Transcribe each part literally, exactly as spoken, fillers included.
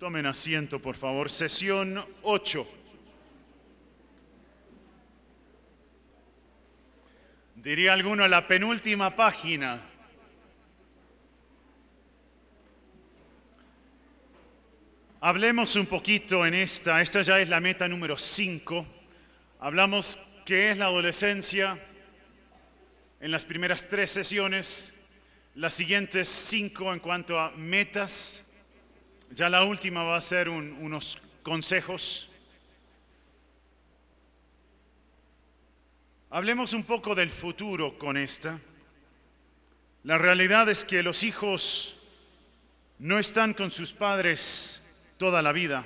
Tomen asiento, por favor. Sesión ocho. Diría alguno, la penúltima página. Hablemos un poquito en esta. Esta ya es la meta número cinco. Hablamos qué es la adolescencia en las primeras tres sesiones. Las siguientes cinco en cuanto a metas. Ya la última va a ser un, unos consejos. Hablemos un poco del futuro con esta. La realidad es que los hijos no están con sus padres toda la vida.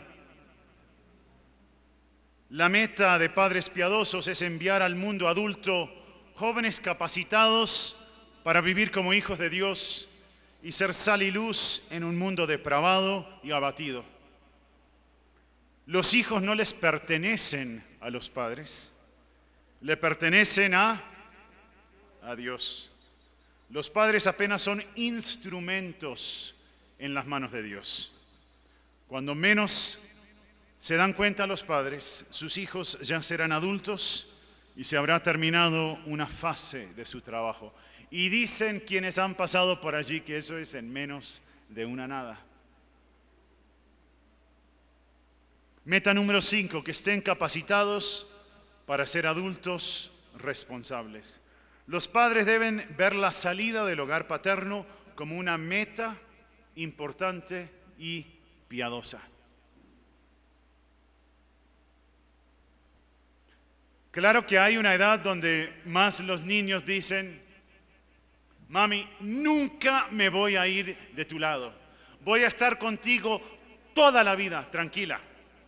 La meta de Padres Piadosos es enviar al mundo adulto jóvenes capacitados para vivir como hijos de Dios y ser sal y luz en un mundo depravado y abatido. Los hijos no les pertenecen a los padres, le pertenecen a, a Dios. Los padres apenas son instrumentos en las manos de Dios. Cuando menos se dan cuenta los padres, sus hijos ya serán adultos y se habrá terminado una fase de su trabajo. Y dicen quienes han pasado por allí que eso es en menos de una nada. Meta número cinco, que estén capacitados para ser adultos responsables. Los padres deben ver la salida del hogar paterno como una meta importante y piadosa. Claro que hay una edad donde más los niños dicen: mami, nunca me voy a ir de tu lado. Voy a estar contigo toda la vida, tranquila.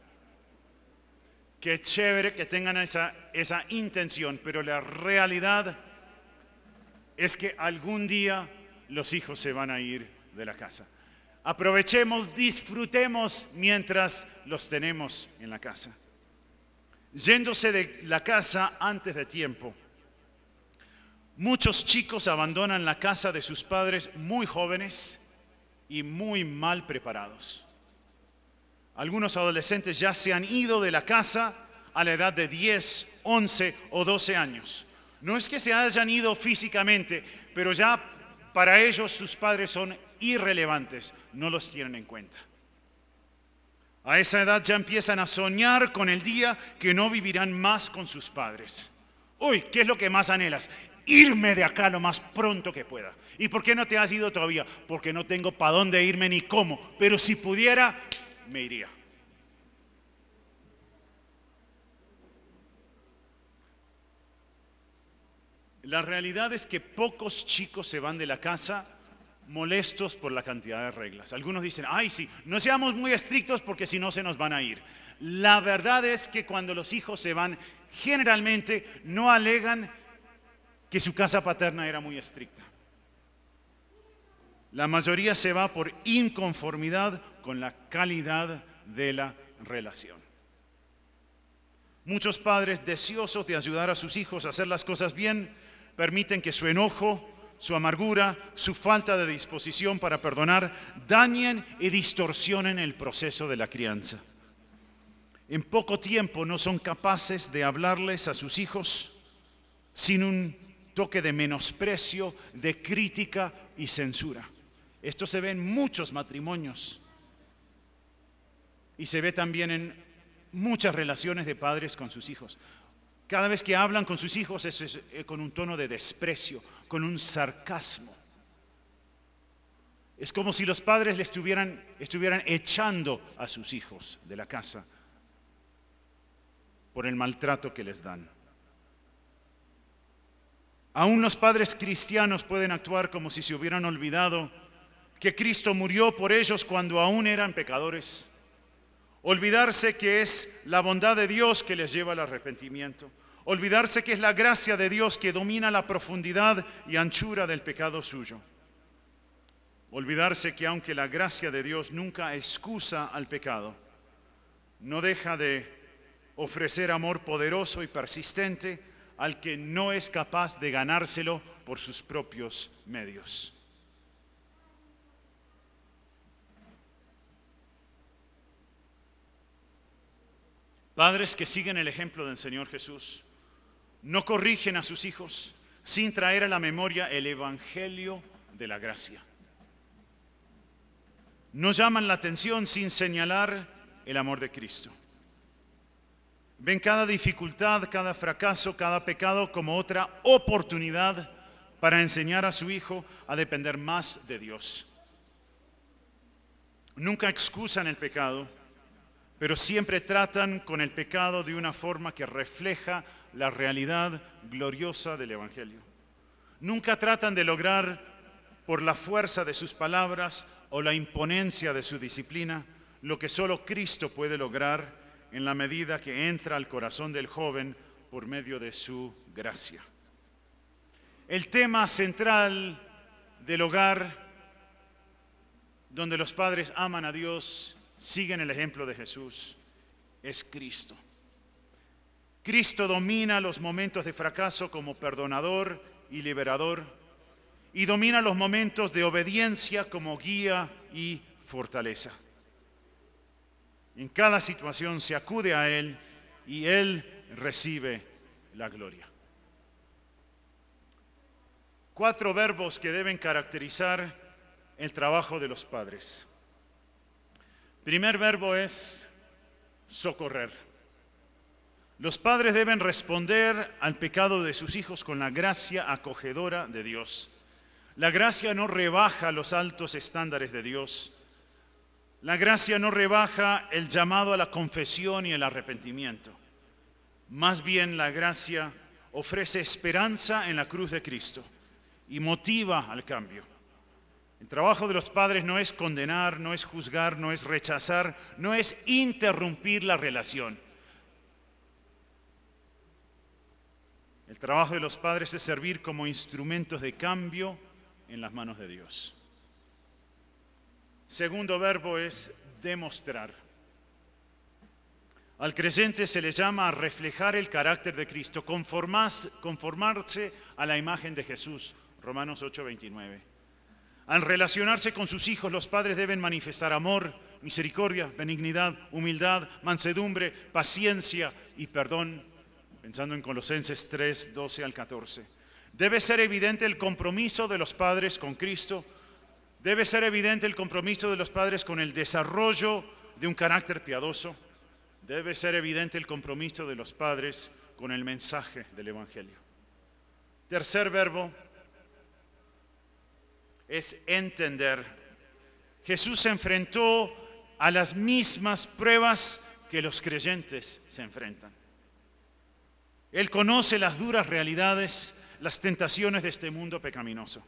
Qué chévere que tengan esa, esa intención, pero la realidad es que algún día los hijos se van a ir de la casa. Aprovechemos, disfrutemos mientras los tenemos en la casa. Yéndose de la casa antes de tiempo. Muchos chicos abandonan la casa de sus padres muy jóvenes y muy mal preparados. Algunos adolescentes ya se han ido de la casa a la edad de diez, once o doce años. No es que se hayan ido físicamente, pero ya para ellos sus padres son irrelevantes, no los tienen en cuenta. A esa edad ya empiezan a soñar con el día que no vivirán más con sus padres. Uy, ¿qué es lo que más anhelas? Irme de acá lo más pronto que pueda. ¿Y por qué no te has ido todavía? Porque no tengo para dónde irme ni cómo, pero si pudiera, me iría. La realidad es que pocos chicos se van de la casa molestos por la cantidad de reglas. Algunos dicen: ay, sí, no seamos muy estrictos porque si no se nos van a ir. La verdad es que cuando los hijos se van, generalmente no alegan que su casa paterna era muy estricta. La mayoría se va por inconformidad con la calidad de la relación. Muchos padres deseosos de ayudar a sus hijos a hacer las cosas bien, permiten que su enojo, su amargura, su falta de disposición para perdonar dañen y distorsionen el proceso de la crianza. En poco tiempo no son capaces de hablarles a sus hijos sin un toque de menosprecio, de crítica y censura. Esto se ve en muchos matrimonios y se ve también en muchas relaciones de padres con sus hijos. Cada vez que hablan con sus hijos es, es, es con un tono de desprecio, con un sarcasmo. Es como si los padres le estuvieran, estuvieran echando a sus hijos de la casa por el maltrato que les dan. Aún los padres cristianos pueden actuar como si se hubieran olvidado que Cristo murió por ellos cuando aún eran pecadores. Olvidarse que es la bondad de Dios que les lleva al arrepentimiento. Olvidarse que es la gracia de Dios que domina la profundidad y anchura del pecado suyo. Olvidarse que aunque la gracia de Dios nunca excusa al pecado, no deja de ofrecer amor poderoso y persistente al que no es capaz de ganárselo por sus propios medios. Padres que siguen el ejemplo del Señor Jesús no corrigen a sus hijos sin traer a la memoria el evangelio de la gracia. No llaman la atención sin señalar el amor de Cristo. Ven cada dificultad, cada fracaso, cada pecado como otra oportunidad para enseñar a su hijo a depender más de Dios. Nunca excusan el pecado, pero siempre tratan con el pecado de una forma que refleja la realidad gloriosa del Evangelio. Nunca tratan de lograr por la fuerza de sus palabras o la imponencia de su disciplina lo que solo Cristo puede lograr en la medida que entra al corazón del joven por medio de su gracia. El tema central del hogar, donde los padres aman a Dios, siguen el ejemplo de Jesús, es Cristo. Cristo domina los momentos de fracaso como perdonador y liberador, y domina los momentos de obediencia como guía y fortaleza. En cada situación se acude a Él y Él recibe la gloria. Cuatro verbos que deben caracterizar el trabajo de los padres. Primer verbo es socorrer. Los padres deben responder al pecado de sus hijos con la gracia acogedora de Dios. La gracia no rebaja los altos estándares de Dios. La gracia no rebaja el llamado a la confesión y el arrepentimiento. Más bien, la gracia ofrece esperanza en la cruz de Cristo y motiva al cambio. El trabajo de los padres no es condenar, no es juzgar, no es rechazar, no es interrumpir la relación. El trabajo de los padres es servir como instrumentos de cambio en las manos de Dios. Segundo verbo es demostrar. Al creyente se le llama a reflejar el carácter de Cristo, conformarse a la imagen de Jesús, Romanos ocho veintinueve. Al relacionarse con sus hijos, los padres deben manifestar amor, misericordia, benignidad, humildad, mansedumbre, paciencia y perdón, pensando en Colosenses tres, doce al catorce. Debe ser evidente el compromiso de los padres con Cristo. Debe ser evidente el compromiso de los padres con el desarrollo de un carácter piadoso. Debe ser evidente el compromiso de los padres con el mensaje del Evangelio. Tercer verbo es entender. Jesús se enfrentó a las mismas pruebas que los creyentes se enfrentan. Él conoce las duras realidades, las tentaciones de este mundo pecaminoso.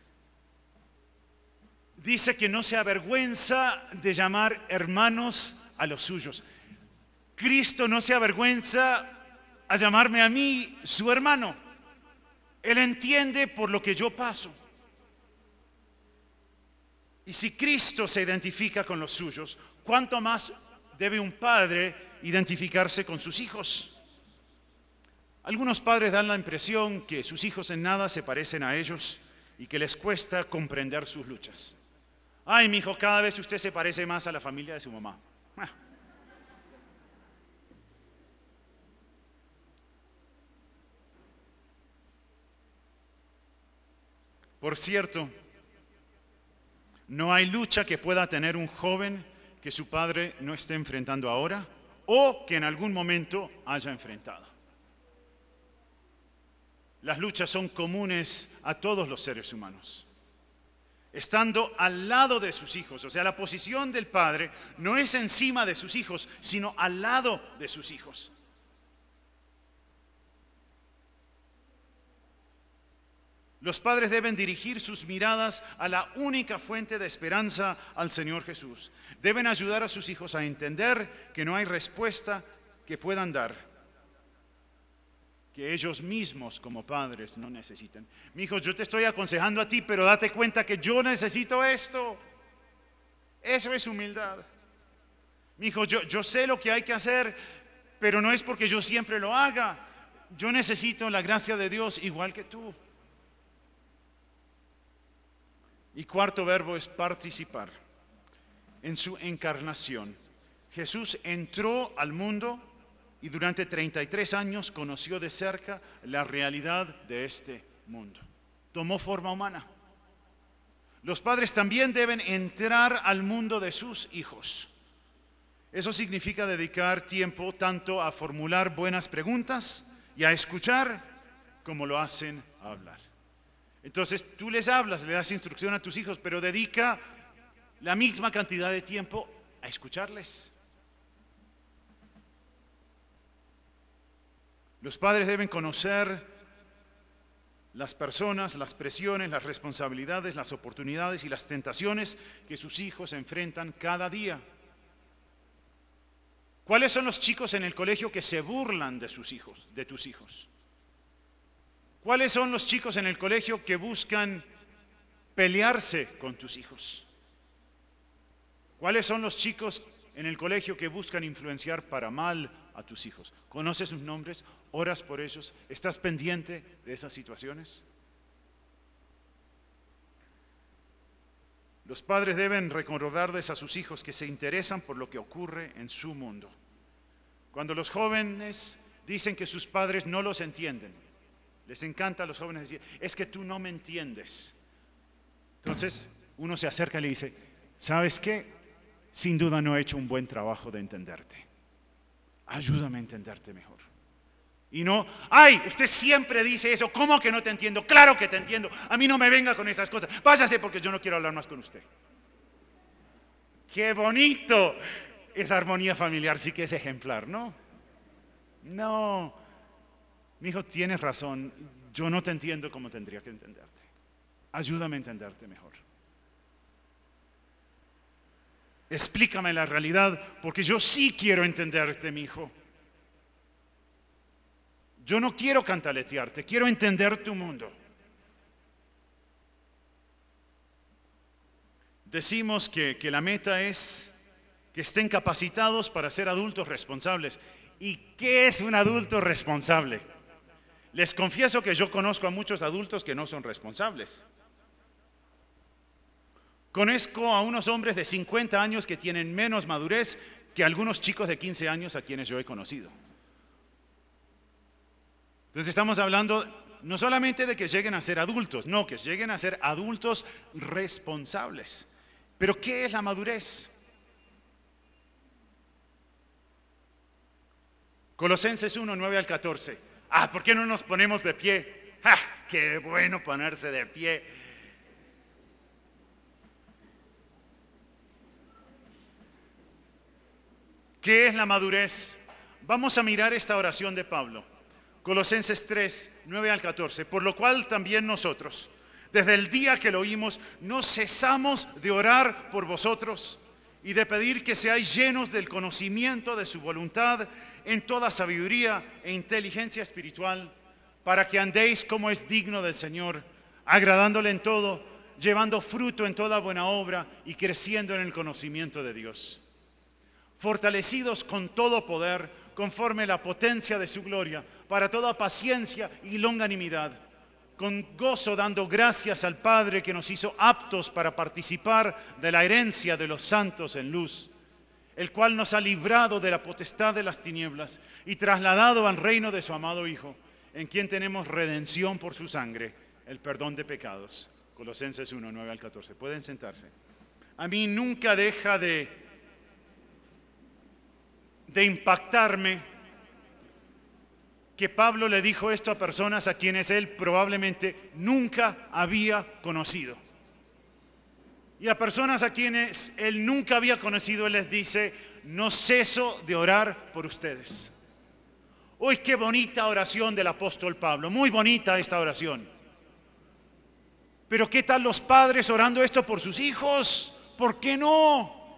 Dice que no se avergüenza de llamar hermanos a los suyos. Cristo no se avergüenza a llamarme a mí su hermano. Él entiende por lo que yo paso. Y si Cristo se identifica con los suyos, ¿cuánto más debe un padre identificarse con sus hijos? Algunos padres dan la impresión que sus hijos en nada se parecen a ellos y que les cuesta comprender sus luchas. Ay, mi hijo, cada vez usted se parece más a la familia de su mamá. Ah. Por cierto, no hay lucha que pueda tener un joven que su padre no esté enfrentando ahora o que en algún momento haya enfrentado. Las luchas son comunes a todos los seres humanos. Estando al lado de sus hijos, o sea, la posición del padre no es encima de sus hijos, sino al lado de sus hijos. Los padres deben dirigir sus miradas a la única fuente de esperanza, al Señor Jesús. Deben ayudar a sus hijos a entender que no hay respuesta que puedan dar, que ellos mismos como padres no necesitan. Mi hijo, yo te estoy aconsejando a ti, pero date cuenta que yo necesito esto. Eso es humildad. Mi hijo, yo, yo sé lo que hay que hacer, pero no es porque yo siempre lo haga. Yo necesito la gracia de Dios igual que tú. Y cuarto verbo es participar. En su encarnación, Jesús entró al mundo y durante treinta y tres años conoció de cerca la realidad de este mundo. Tomó forma humana. Los padres también deben entrar al mundo de sus hijos. Eso significa dedicar tiempo tanto a formular buenas preguntas y a escuchar como lo hacen a hablar. Entonces tú les hablas, le das instrucción a tus hijos, pero dedica la misma cantidad de tiempo a escucharles. Los padres deben conocer las personas, las presiones, las responsabilidades, las oportunidades y las tentaciones que sus hijos enfrentan cada día. ¿Cuáles son los chicos en el colegio que se burlan de sus hijos, de tus hijos? ¿Cuáles son los chicos en el colegio que buscan pelearse con tus hijos? ¿Cuáles son los chicos en el colegio que buscan influenciar para mal a tus hijos? ¿Conoces sus nombres? ¿Oras por ellos? ¿Estás pendiente de esas situaciones? Los padres deben recordarles a sus hijos que se interesan por lo que ocurre en su mundo. Cuando los jóvenes dicen que sus padres no los entienden, les encanta a los jóvenes decir, es que tú no me entiendes. Entonces uno se acerca y le dice, ¿sabes qué? Sin duda no he hecho un buen trabajo de entenderte. Ayúdame a entenderte mejor. Y no, ay, usted siempre dice eso, ¿cómo que no te entiendo? Claro que te entiendo, a mí no me venga con esas cosas, váyase porque yo no quiero hablar más con usted. ¡Qué bonito! Esa armonía familiar sí que es ejemplar, ¿no? No, mi hijo, tienes razón, yo no te entiendo como tendría que entenderte. Ayúdame a entenderte mejor. Explícame la realidad, porque yo sí quiero entenderte, mi hijo. Yo no quiero cantaletearte, quiero entender tu mundo. Decimos que, que la meta es que estén capacitados para ser adultos responsables. ¿Y qué es un adulto responsable? Les confieso que yo conozco a muchos adultos que no son responsables. Conozco a unos hombres de cincuenta años que tienen menos madurez que algunos chicos de quince años a quienes yo he conocido. Entonces estamos hablando no solamente de que lleguen a ser adultos, no, que lleguen a ser adultos responsables. Pero ¿qué es la madurez? Colosenses uno, nueve al catorce. Ah, ¿por qué no nos ponemos de pie? ¡Ah, qué bueno ponerse de pie! ¿Qué es la madurez? Vamos a mirar esta oración de Pablo. Colosenses tres, nueve al catorce. Por lo cual también nosotros, desde el día que lo oímos, no cesamos de orar por vosotros y de pedir que seáis llenos del conocimiento de su voluntad en toda sabiduría e inteligencia espiritual, para que andéis como es digno del Señor, agradándole en todo, llevando fruto en toda buena obra y creciendo en el conocimiento de Dios. Fortalecidos con todo poder, conforme la potencia de su gloria, para toda paciencia y longanimidad, con gozo dando gracias al Padre que nos hizo aptos para participar de la herencia de los santos en luz, el cual nos ha librado de la potestad de las tinieblas y trasladado al reino de su amado Hijo, en quien tenemos redención por su sangre, el perdón de pecados. Colosenses uno, nueve al catorce. Pueden sentarse. A mí nunca deja de, de impactarme que Pablo le dijo esto a personas a quienes él probablemente nunca había conocido. Y a personas a quienes él nunca había conocido, él les dice, no ceso de orar por ustedes. Uy, qué bonita oración del apóstol Pablo, muy bonita esta oración. Pero ¿qué tal los padres orando esto por sus hijos? ¿Por qué no?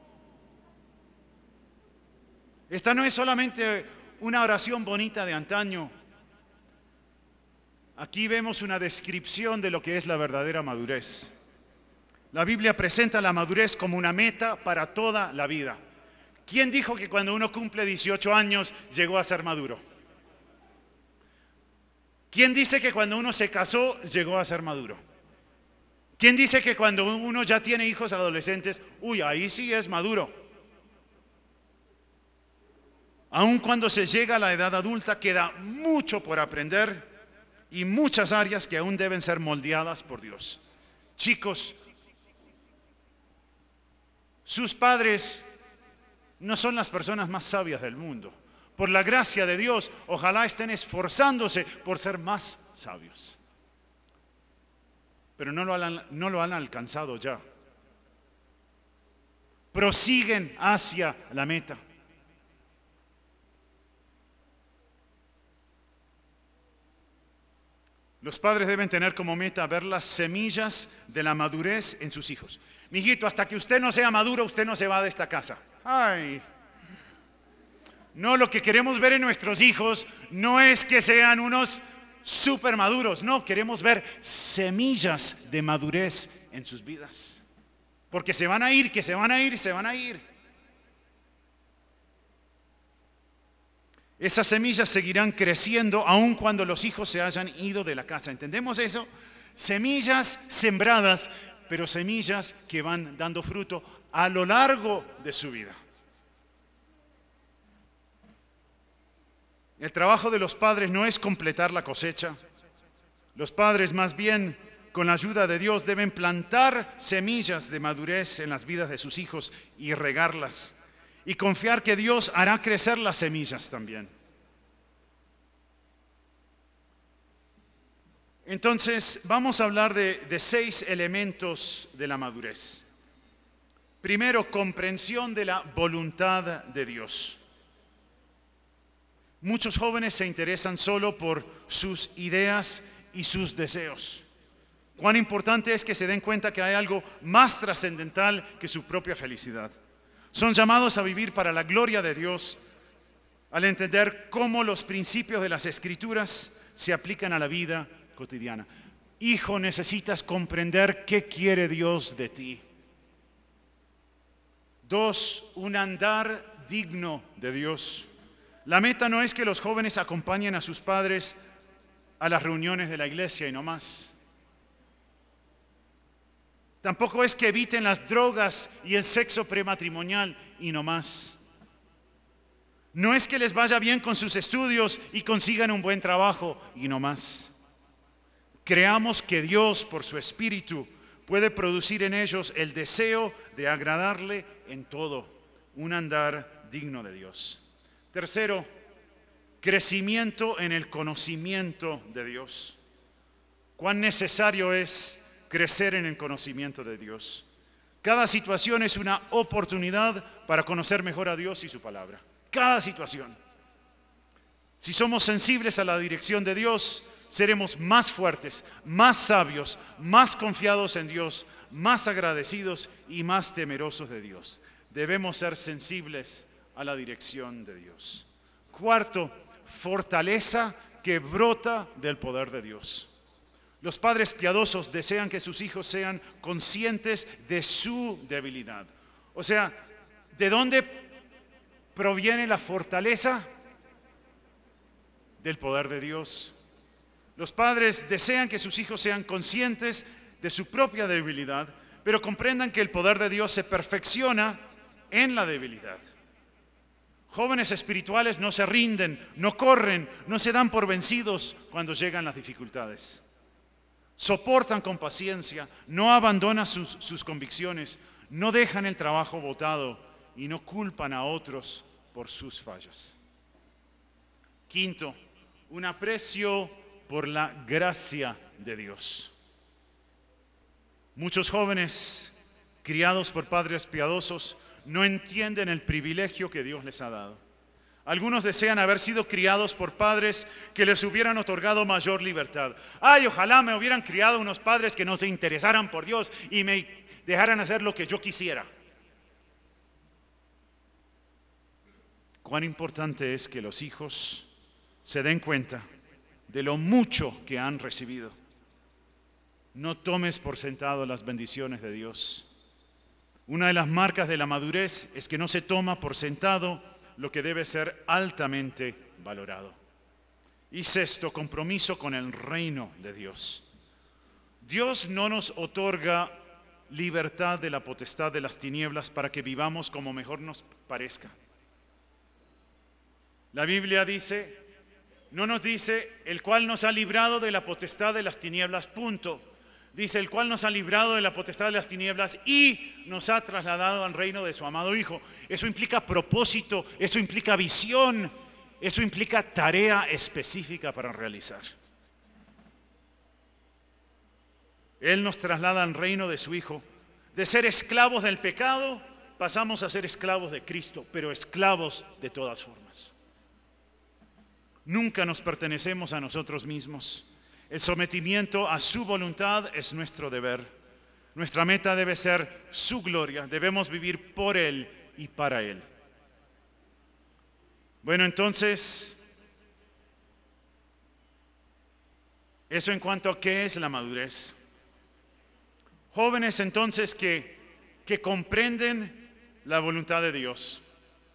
Esta no es solamente una oración bonita de antaño. Aquí vemos una descripción de lo que es la verdadera madurez. La Biblia presenta la madurez como una meta para toda la vida. ¿Quién dijo que cuando uno cumple dieciocho años llegó a ser maduro? ¿Quién dice que cuando uno se casó llegó a ser maduro? ¿Quién dice que cuando uno ya tiene hijos adolescentes, uy, ahí sí es maduro? Aun cuando se llega a la edad adulta, queda mucho por aprender y muchas áreas que aún deben ser moldeadas por Dios. Chicos, sus padres no son las personas más sabias del mundo. Por la gracia de Dios, ojalá estén esforzándose por ser más sabios. Pero no lo han, no lo han alcanzado ya. Prosiguen hacia la meta. Los padres deben tener como meta ver las semillas de la madurez en sus hijos. Mijito, hasta que usted no sea maduro, usted no se va de esta casa. Ay. No, lo que queremos ver en nuestros hijos no es que sean unos súper maduros. No, queremos ver semillas de madurez en sus vidas. Porque se van a ir, que se van a ir, se van a ir. Esas semillas seguirán creciendo aun cuando los hijos se hayan ido de la casa. ¿Entendemos eso? Semillas sembradas, pero semillas que van dando fruto a lo largo de su vida. El trabajo de los padres no es completar la cosecha. Los padres, más bien, con la ayuda de Dios, deben plantar semillas de madurez en las vidas de sus hijos y regarlas. Y confiar que Dios hará crecer las semillas también. Entonces, vamos a hablar de, de seis elementos de la madurez. Primero, comprensión de la voluntad de Dios. Muchos jóvenes se interesan solo por sus ideas y sus deseos. Cuán importante es que se den cuenta que hay algo más trascendental que su propia felicidad. Son llamados a vivir para la gloria de Dios al entender cómo los principios de las Escrituras se aplican a la vida cotidiana. Hijo, necesitas comprender qué quiere Dios de ti. Dos, un andar digno de Dios. La meta no es que los jóvenes acompañen a sus padres a las reuniones de la iglesia y no más. Tampoco es que eviten las drogas y el sexo prematrimonial y no más. No es que les vaya bien con sus estudios y consigan un buen trabajo y no más. Creamos que Dios, por su Espíritu, puede producir en ellos el deseo de agradarle en todo, un andar digno de Dios. Tercero, crecimiento en el conocimiento de Dios. Cuán necesario es crecer en el conocimiento de Dios. Cada situación es una oportunidad para conocer mejor a Dios y su palabra. Cada situación. Si somos sensibles a la dirección de Dios, seremos más fuertes, más sabios, más confiados en Dios, más agradecidos y más temerosos de Dios. Debemos ser sensibles a la dirección de Dios. Cuarto, fortaleza que brota del poder de Dios. Los padres piadosos desean que sus hijos sean conscientes de su debilidad. O sea, ¿de dónde proviene la fortaleza? Del poder de Dios. Los padres desean que sus hijos sean conscientes de su propia debilidad, pero comprendan que el poder de Dios se perfecciona en la debilidad. Jóvenes espirituales no se rinden, no corren, no se dan por vencidos cuando llegan las dificultades. Soportan con paciencia, no abandonan sus, sus convicciones, no dejan el trabajo botado y no culpan a otros por sus fallas. Quinto, un aprecio por la gracia de Dios. Muchos jóvenes criados por padres piadosos no entienden el privilegio que Dios les ha dado. Algunos desean haber sido criados por padres que les hubieran otorgado mayor libertad. Ay, ojalá me hubieran criado unos padres que no se interesaran por Dios y me dejaran hacer lo que yo quisiera. Cuán importante es que los hijos se den cuenta de lo mucho que han recibido. No tomes por sentado las bendiciones de Dios. Una de las marcas de la madurez es que no se toma por sentado lo que debe ser altamente valorado. Y sexto, compromiso con el reino de Dios. Dios no nos otorga libertad de la potestad de las tinieblas para que vivamos como mejor nos parezca. La Biblia dice, no nos dice, el cual nos ha librado de la potestad de las tinieblas, punto. Dice, el cual nos ha librado de la potestad de las tinieblas y nos ha trasladado al reino de su amado Hijo. Eso implica propósito, eso implica visión, eso implica tarea específica para realizar. Él nos traslada al reino de su Hijo. De ser esclavos del pecado, pasamos a ser esclavos de Cristo, pero esclavos de todas formas. Nunca nos pertenecemos a nosotros mismos. El sometimiento a su voluntad es nuestro deber. Nuestra meta debe ser su gloria. Debemos vivir por Él y para Él. Bueno, entonces, eso en cuanto a qué es la madurez. Jóvenes entonces que, que comprenden la voluntad de Dios,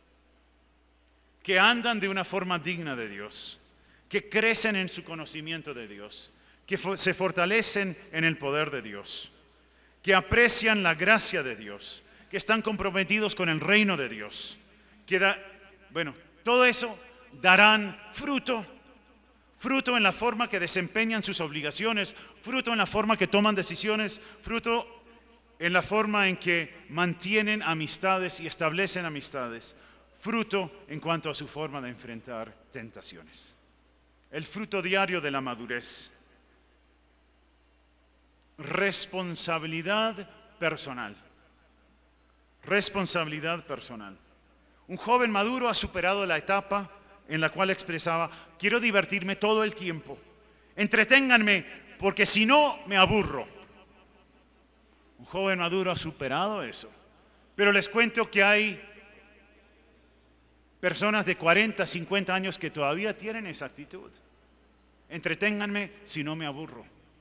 que andan de una forma digna de Dios, que crecen en su conocimiento de Dios, que se fortalecen en el poder de Dios, que aprecian la gracia de Dios, que están comprometidos con el reino de Dios, que da, bueno, todo eso darán fruto, fruto en la forma que desempeñan sus obligaciones, fruto en la forma que toman decisiones, fruto en la forma en que mantienen amistades y establecen amistades, fruto en cuanto a su forma de enfrentar tentaciones. El fruto diario de la madurez. Responsabilidad personal. Responsabilidad personal. Un joven maduro ha superado la etapa en la cual expresaba, quiero divertirme todo el tiempo, entreténganme, porque si no me aburro. Un joven maduro ha superado eso. Pero les cuento que hay personas de cuarenta, cincuenta años que todavía tienen esa actitud. Entreténganme si no me aburro.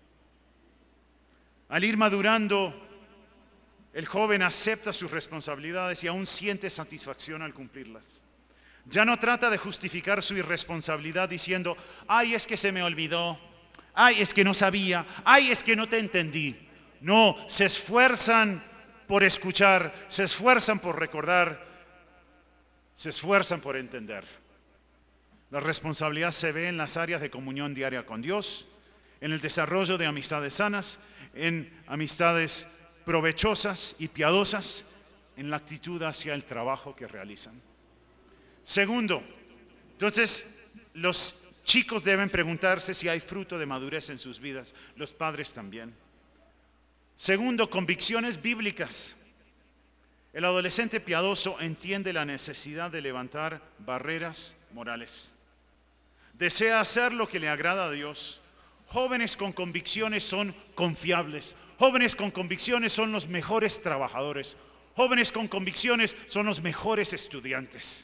Al ir madurando, el joven acepta sus responsabilidades y aún siente satisfacción al cumplirlas. Ya no trata de justificar su irresponsabilidad diciendo, ay, es que se me olvidó, ay, es que no sabía, ay, es que no te entendí. No, se esfuerzan por escuchar, se esfuerzan por recordar, se esfuerzan por entender. La responsabilidad se ve en las áreas de comunión diaria con Dios, en el desarrollo de amistades sanas, en amistades provechosas y piadosas, en la actitud hacia el trabajo que realizan. Segundo, entonces los chicos deben preguntarse si hay fruto de madurez en sus vidas, los padres también. Segundo, convicciones bíblicas. El adolescente piadoso entiende la necesidad de levantar barreras morales. Desea hacer lo que le agrada a Dios. Jóvenes con convicciones son confiables. Jóvenes con convicciones son los mejores trabajadores. Jóvenes con convicciones son los mejores estudiantes.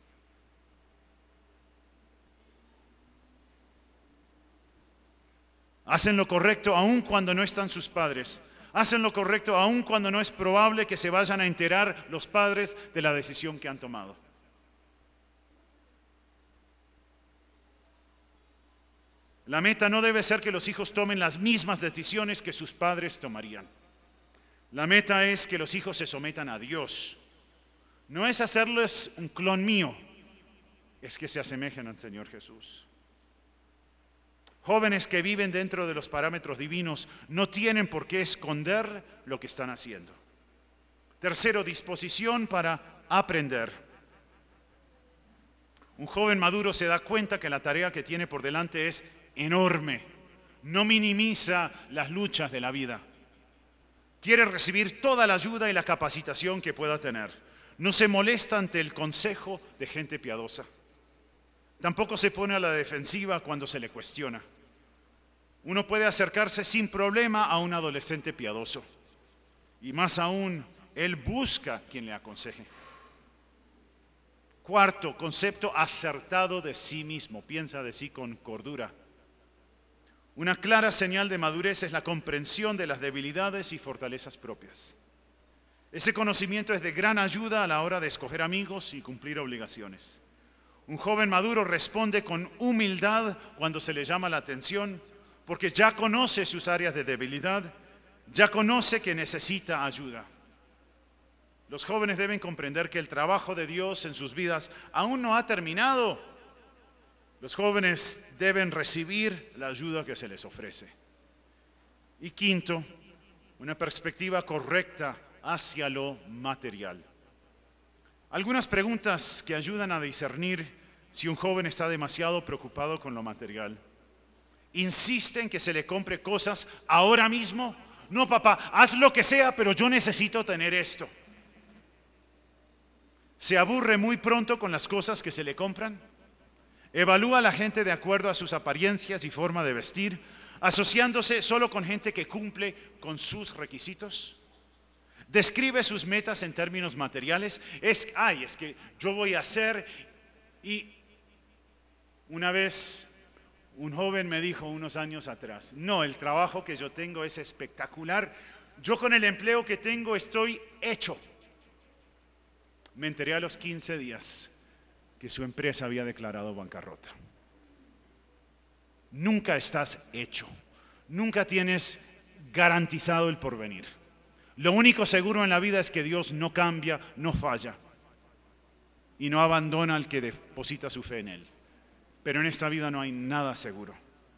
Hacen lo correcto aun cuando no están sus padres. Hacen lo correcto aun cuando no es probable que se vayan a enterar los padres de la decisión que han tomado. La meta no debe ser que los hijos tomen las mismas decisiones que sus padres tomarían. La meta es que los hijos se sometan a Dios. No es hacerles un clon mío, es que se asemejen al Señor Jesús. Jóvenes que viven dentro de los parámetros divinos no tienen por qué esconder lo que están haciendo. Tercero, disposición para aprender. Un joven maduro se da cuenta que la tarea que tiene por delante es enorme. No minimiza las luchas de la vida. Quiere recibir toda la ayuda y la capacitación que pueda tener. No se molesta ante el consejo de gente piadosa. Tampoco se pone a la defensiva cuando se le cuestiona. Uno puede acercarse sin problema a un adolescente piadoso. Y más aún, él busca quien le aconseje. Cuarto, concepto acertado de sí mismo. Piensa de sí con cordura. Una clara señal de madurez es la comprensión de las debilidades y fortalezas propias. Ese conocimiento es de gran ayuda a la hora de escoger amigos y cumplir obligaciones. Un joven maduro responde con humildad cuando se le llama la atención, porque ya conoce sus áreas de debilidad, ya conoce que necesita ayuda. Los jóvenes deben comprender que el trabajo de Dios en sus vidas aún no ha terminado. Los jóvenes deben recibir la ayuda que se les ofrece. Y quinto, una perspectiva correcta hacia lo material. Algunas preguntas que ayudan a discernir si un joven está demasiado preocupado con lo material. ¿Insiste en que se le compre cosas ahora mismo? No, papá, haz lo que sea, pero yo necesito tener esto. ¿Se aburre muy pronto con las cosas que se le compran? ¿Evalúa a la gente de acuerdo a sus apariencias y forma de vestir, asociándose solo con gente que cumple con sus requisitos? ¿Describe sus metas en términos materiales? Es, ay, es que yo voy a hacer. Y una vez un joven me dijo unos años atrás, no, el trabajo que yo tengo es espectacular, yo con el empleo que tengo estoy hecho. Me enteré a los quince días que su empresa había declarado bancarrota. Nunca estás hecho, nunca tienes garantizado el porvenir. Lo único seguro en la vida es que Dios no cambia, no falla y no abandona al que deposita su fe en Él. Pero en esta vida no hay nada seguro.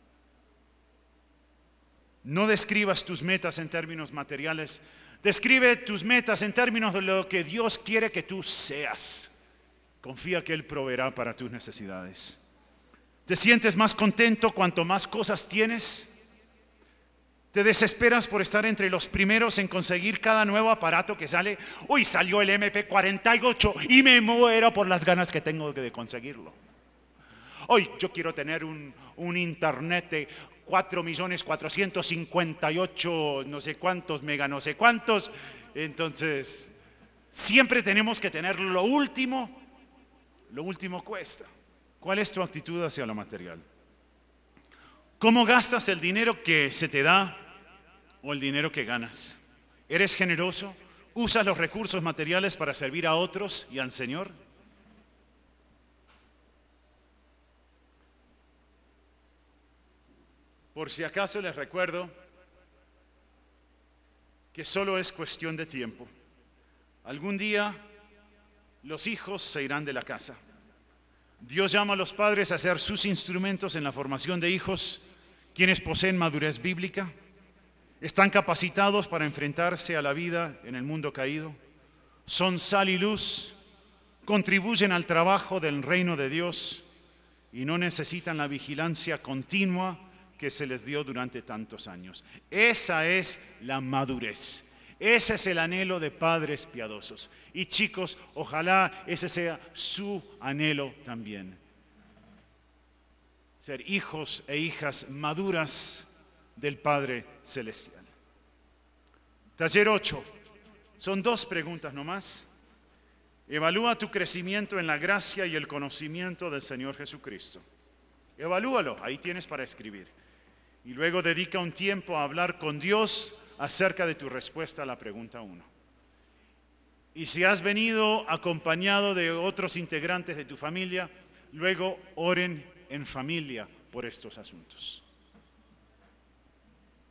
No describas tus metas en términos materiales. Describe tus metas en términos de lo que Dios quiere que tú seas. Confía que Él proveerá para tus necesidades. ¿Te sientes más contento cuanto más cosas tienes? ¿Te desesperas por estar entre los primeros en conseguir cada nuevo aparato que sale? Hoy salió el M P cuarenta y ocho y me muero por las ganas que tengo de conseguirlo. Hoy yo quiero tener un, un internet de cuatro millones cuatrocientos cincuenta y ocho no sé cuántos mega no sé cuántos. Entonces siempre tenemos que tener lo último. Lo último cuesta. ¿Cuál es tu actitud hacia lo material? ¿Cómo gastas el dinero que se te da o el dinero que ganas? ¿Eres generoso? ¿Usas los recursos materiales para servir a otros y al Señor? Por si acaso les recuerdo que solo es cuestión de tiempo. Algún día los hijos se irán de la casa. Dios llama a los padres a ser sus instrumentos en la formación de hijos, quienes poseen madurez bíblica, están capacitados para enfrentarse a la vida en el mundo caído, son sal y luz, contribuyen al trabajo del reino de Dios y no necesitan la vigilancia continua que se les dio durante tantos años. Esa es la madurez. Ese es el anhelo de padres piadosos. Y chicos, ojalá ese sea su anhelo también. Ser hijos e hijas maduras del Padre Celestial. Taller ocho. Son dos preguntas nomás. Evalúa tu crecimiento en la gracia y el conocimiento del Señor Jesucristo. Evalúalo, ahí tienes para escribir. Y luego dedica un tiempo a hablar con Dios acerca de tu respuesta a la pregunta uno. Y si has venido acompañado de otros integrantes de tu familia, luego oren en familia por estos asuntos.